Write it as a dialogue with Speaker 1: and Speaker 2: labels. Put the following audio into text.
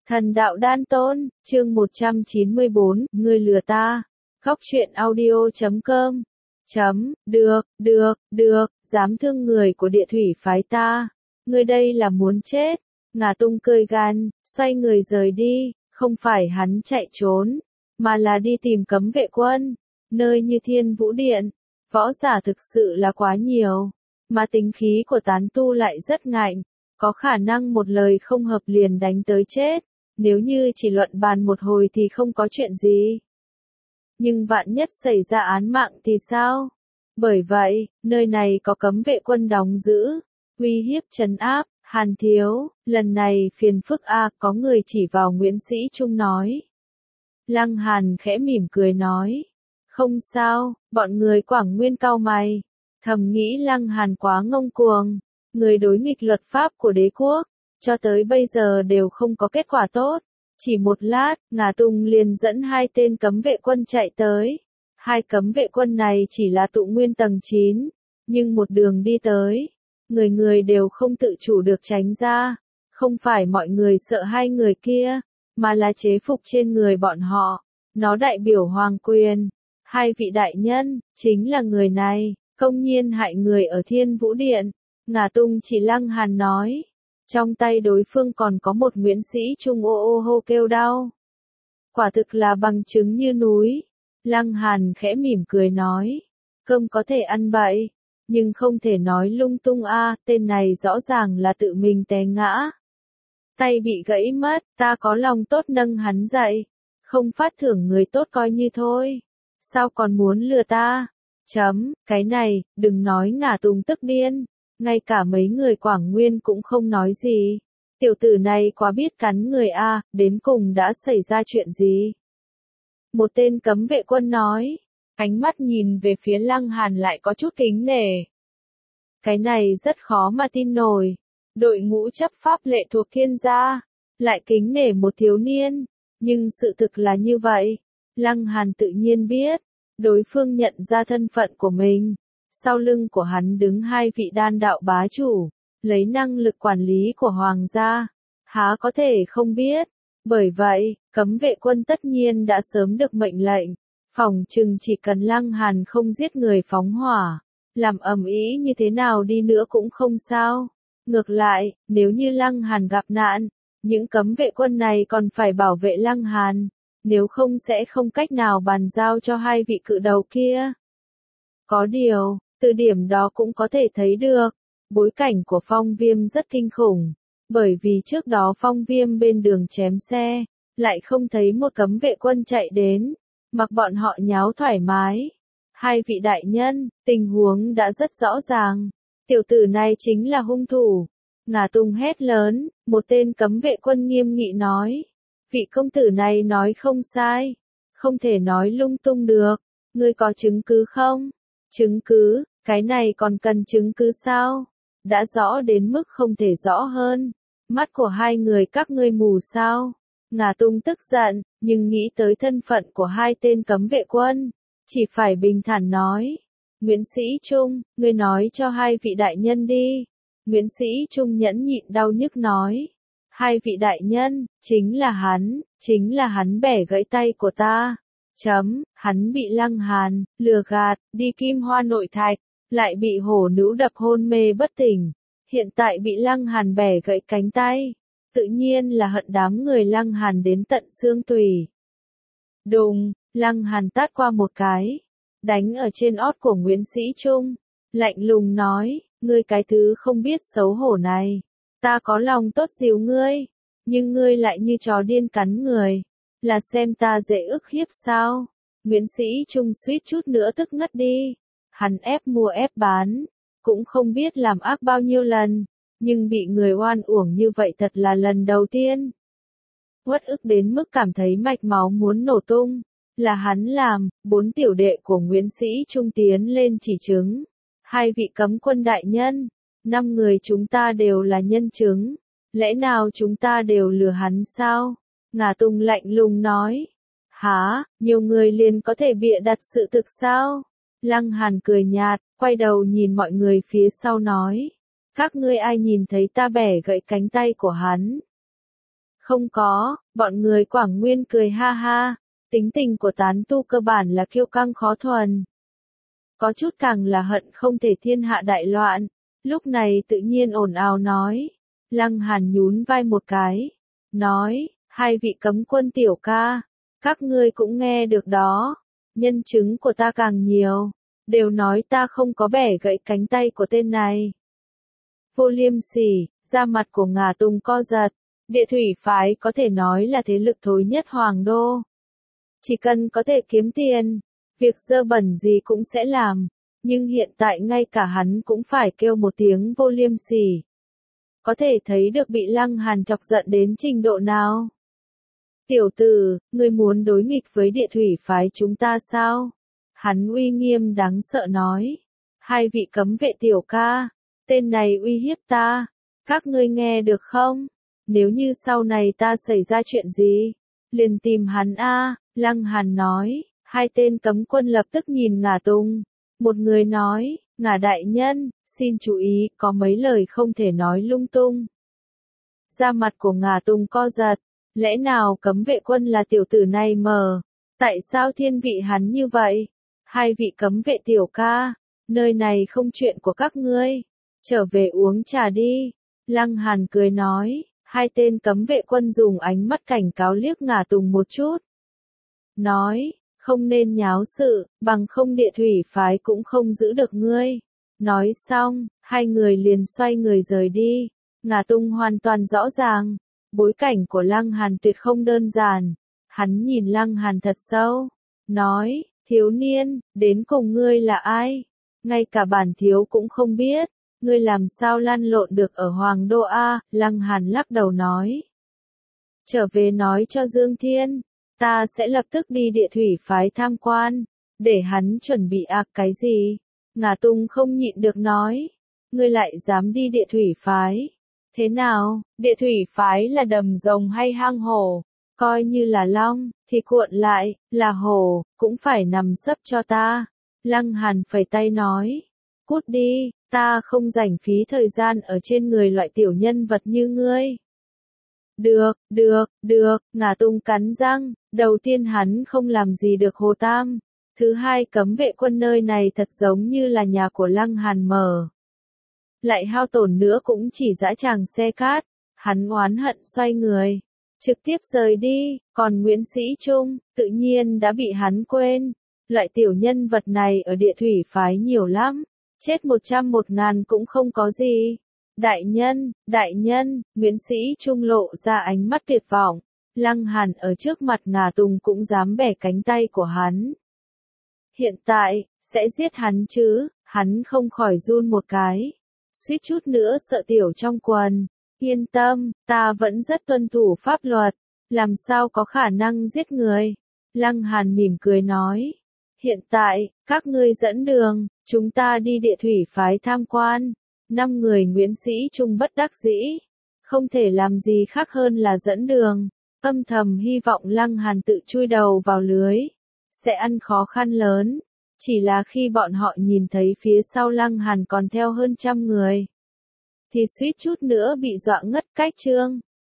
Speaker 1: Thần đạo đan tôn, chương 194, ngươi lừa ta. Góc truyện audio.com. Được, dám thương người của địa thủy phái ta. Ngươi đây là muốn chết. Ngà Tung cười gan, xoay người rời đi, không phải hắn chạy trốn, mà là đi tìm cấm vệ quân. Nơi như Thiên Vũ Điện, võ giả thực sự là quá nhiều, mà tính khí của tán tu lại rất ngạnh, có khả năng một lời không hợp liền đánh tới chết. Nếu như chỉ luận bàn một hồi thì không có chuyện gì. Nhưng vạn nhất xảy ra án mạng thì sao? Bởi vậy, nơi này có cấm vệ quân đóng giữ, uy hiếp trấn áp. Hàn thiếu, lần này phiền phức có người chỉ vào Nguyễn Sĩ Trung nói. Lăng Hàn khẽ mỉm cười nói. Không sao, bọn người Quảng Nguyên cau mày. Thầm nghĩ Lăng Hàn quá ngông cuồng, người đối nghịch luật pháp của đế quốc. Cho tới bây giờ đều không có kết quả tốt. Chỉ một lát, Ngà Tung liền dẫn hai tên cấm vệ quân chạy tới. Hai cấm vệ quân này chỉ là tụ nguyên tầng 9, nhưng một đường đi tới, người đều không tự chủ được tránh ra. Không phải mọi người sợ hai người kia, mà là chế phục trên người bọn họ. Nó đại biểu hoàng quyền. Hai vị đại nhân, chính là người này, công nhiên hại người ở Thiên Vũ Điện. Ngà Tung chỉ Lăng Hàn nói. Trong tay đối phương còn có một Nguyễn Sĩ Trung ô hô kêu đau. Quả thực là bằng chứng như núi. Lăng Hàn khẽ mỉm cười nói. Cơm có thể ăn bậy, nhưng không thể nói lung tung tên này rõ ràng là tự mình té ngã. Tay bị gãy mất, ta có lòng tốt nâng hắn dậy. Không phát thưởng người tốt coi như thôi. Sao còn muốn lừa ta? Cái này, đừng nói Ngà Tung tức điên. Ngay cả mấy người Quảng Nguyên cũng không nói gì. Tiểu tử này quá biết cắn người đến cùng đã xảy ra chuyện gì? Một tên cấm vệ quân nói, ánh mắt nhìn về phía Lăng Hàn lại có chút kính nể. Cái này rất khó mà tin nổi. Đội ngũ chấp pháp lệ thuộc Thiên gia, lại kính nể một thiếu niên. Nhưng sự thực là như vậy. Lăng Hàn tự nhiên biết, đối phương nhận ra thân phận của mình. Sau lưng của hắn đứng hai vị đan đạo bá chủ, lấy năng lực quản lý của hoàng gia, há có thể không biết. Bởi vậy, cấm vệ quân tất nhiên đã sớm được mệnh lệnh, phỏng chừng chỉ cần Lăng Hàn không giết người phóng hỏa, làm ầm ĩ như thế nào đi nữa cũng không sao. Ngược lại, nếu như Lăng Hàn gặp nạn, những cấm vệ quân này còn phải bảo vệ Lăng Hàn, nếu không sẽ không cách nào bàn giao cho hai vị cự đầu kia. Có điều, từ điểm đó cũng có thể thấy được, bối cảnh của Phong Viêm rất kinh khủng, bởi vì trước đó Phong Viêm bên đường chém xe, lại không thấy một cấm vệ quân chạy đến, mặc bọn họ nháo thoải mái. Hai vị đại nhân, tình huống đã rất rõ ràng, tiểu tử này chính là hung thủ. Ngà Tung hét lớn, một tên cấm vệ quân nghiêm nghị nói, vị công tử này nói không sai, không thể nói lung tung được, ngươi có chứng cứ không? Chứng cứ, cái này còn cần chứng cứ sao? Đã rõ đến mức không thể rõ hơn. Mắt của hai người các ngươi mù sao? Ngà Tung tức giận, nhưng nghĩ tới thân phận của hai tên cấm vệ quân, chỉ phải bình thản nói. Nguyễn Sĩ Trung, ngươi nói cho hai vị đại nhân đi. Nguyễn Sĩ Trung nhẫn nhịn đau nhức nói. Hai vị đại nhân, chính là hắn bẻ gãy tay của ta. Hắn bị Lăng Hàn lừa gạt, đi Kim Hoa Nội Thạch, lại bị hổ nữ đập hôn mê bất tỉnh, hiện tại bị Lăng Hàn bẻ gãy cánh tay, tự nhiên là hận đám người Lăng Hàn đến tận xương tủy. Đùng, Lăng Hàn tát qua một cái, đánh ở trên ót của Nguyễn Sĩ Trung, lạnh lùng nói, ngươi cái thứ không biết xấu hổ này, ta có lòng tốt dìu ngươi, nhưng ngươi lại như chó điên cắn người. Là xem ta dễ ức hiếp sao? Nguyễn Sĩ Trung suýt chút nữa tức ngất đi. Hắn ép mua ép bán, cũng không biết làm ác bao nhiêu lần, nhưng bị người oan uổng như vậy thật là lần đầu tiên. Uất ức đến mức cảm thấy mạch máu muốn nổ tung, là hắn làm. Bốn tiểu đệ của Nguyễn Sĩ Trung tiến lên chỉ chứng. Hai vị cấm quân đại nhân, 5 người chúng ta đều là nhân chứng, lẽ nào chúng ta đều lừa hắn sao? Ngà Tung lạnh lùng nói. Hả, nhiều người liền có thể bịa đặt sự thực sao? Lăng Hàn cười nhạt, quay đầu nhìn mọi người phía sau nói. Các ngươi ai nhìn thấy ta bẻ gãy cánh tay của hắn? Không có, bọn người Quảng Nguyên cười ha ha. Tính tình của tán tu cơ bản là kiêu căng khó thuần. Có chút càng là hận không thể thiên hạ đại loạn. Lúc này tự nhiên ồn ào nói. Lăng Hàn nhún vai một cái. Nói, hai vị cấm quân tiểu ca. Các ngươi cũng nghe được đó. Nhân chứng của ta càng nhiều. Đều nói ta không có bẻ gãy cánh tay của tên này. Vô Liêm Sỉ, da mặt của Ngà Tùng co giật. Địa thủy phái có thể nói là thế lực thối nhất Hoàng Đô. Chỉ cần có thể kiếm tiền, việc dơ bẩn gì cũng sẽ làm. Nhưng hiện tại ngay cả hắn cũng phải kêu một tiếng vô liêm sỉ. Có thể thấy được bị Lăng Hàn chọc giận đến trình độ nào. Tiểu tử, ngươi muốn đối nghịch với địa thủy phái chúng ta sao? Hắn uy nghiêm đáng sợ nói. Hai vị cấm vệ tiểu ca, tên này uy hiếp ta. Các ngươi nghe được không? Nếu như sau này ta xảy ra chuyện gì, liền tìm hắn a. Lăng Hàn nói. Hai tên cấm quân lập tức nhìn Ngà Tùng. Một người nói, Ngà đại nhân, xin chú ý, có mấy lời không thể nói lung tung. Da mặt của Ngà Tùng co giật. Lẽ nào cấm vệ quân là tiểu tử này mờ? Tại sao thiên vị hắn như vậy? Hai vị cấm vệ tiểu ca, nơi này không chuyện của các ngươi. Trở về uống trà đi. Lăng Hàn cười nói. Hai tên cấm vệ quân dùng ánh mắt cảnh cáo liếc Ngà Tùng một chút. Nói, không nên nháo sự, bằng không địa thủy phái cũng không giữ được ngươi. Nói xong, hai người liền xoay người rời đi. Ngà Tùng hoàn toàn rõ ràng. Bối cảnh của Lăng Hàn tuyệt không đơn giản. Hắn nhìn Lăng Hàn thật sâu. Nói, thiếu niên, đến cùng ngươi là ai? Ngay cả bản thiếu cũng không biết. Ngươi làm sao lăn lộn được ở Hoàng Đô A? Lăng Hàn lắc đầu nói. Trở về nói cho Dương Thiên. Ta sẽ lập tức đi địa thủy phái tham quan. Để hắn chuẩn bị cái gì? Ngà Tùng không nhịn được nói. Ngươi lại dám đi địa thủy phái. Thế nào, địa thủy phái là đầm rồng hay hang hổ? Coi như là long, thì cuộn lại, là hổ, cũng phải nằm sấp cho ta. Lăng Hàn phẩy tay nói. Cút đi, ta không rảnh phí thời gian ở trên người loại tiểu nhân vật như ngươi. Được, Ngà Tùng cắn răng. Đầu tiên hắn không làm gì được Hồ Tam. Thứ hai cấm vệ quân nơi này thật giống như là nhà của Lăng Hàn mở. Lại hao tổn nữa cũng chỉ dã tràng xe cát. Hắn oán hận xoay người. Trực tiếp rời đi. Còn Nguyễn Sĩ Trung, tự nhiên đã bị hắn quên. Loại tiểu nhân vật này ở địa thủy phái nhiều lắm. Chết 100-1000 cũng không có gì. Đại nhân, Nguyễn Sĩ Trung lộ ra ánh mắt tuyệt vọng. Lăng Hàn ở trước mặt Ngà Tùng cũng dám bẻ cánh tay của hắn. Hiện tại, sẽ giết hắn chứ? Hắn không khỏi run một cái. Suýt chút nữa sợ tiểu trong quần. Yên tâm, ta vẫn rất tuân thủ pháp luật. Làm sao có khả năng giết người? Lăng Hàn mỉm cười nói. Hiện tại, các ngươi dẫn đường, chúng ta đi địa thủy phái tham quan. 5 người Nguyễn Sĩ Trung bất đắc dĩ. Không thể làm gì khác hơn là dẫn đường. Âm thầm hy vọng Lăng Hàn tự chui đầu vào lưới. Sẽ ăn khó khăn lớn. Chỉ là khi bọn họ nhìn thấy phía sau Lăng Hàn còn theo hơn 100 người. Thì suýt chút nữa bị dọa ngất cách chương.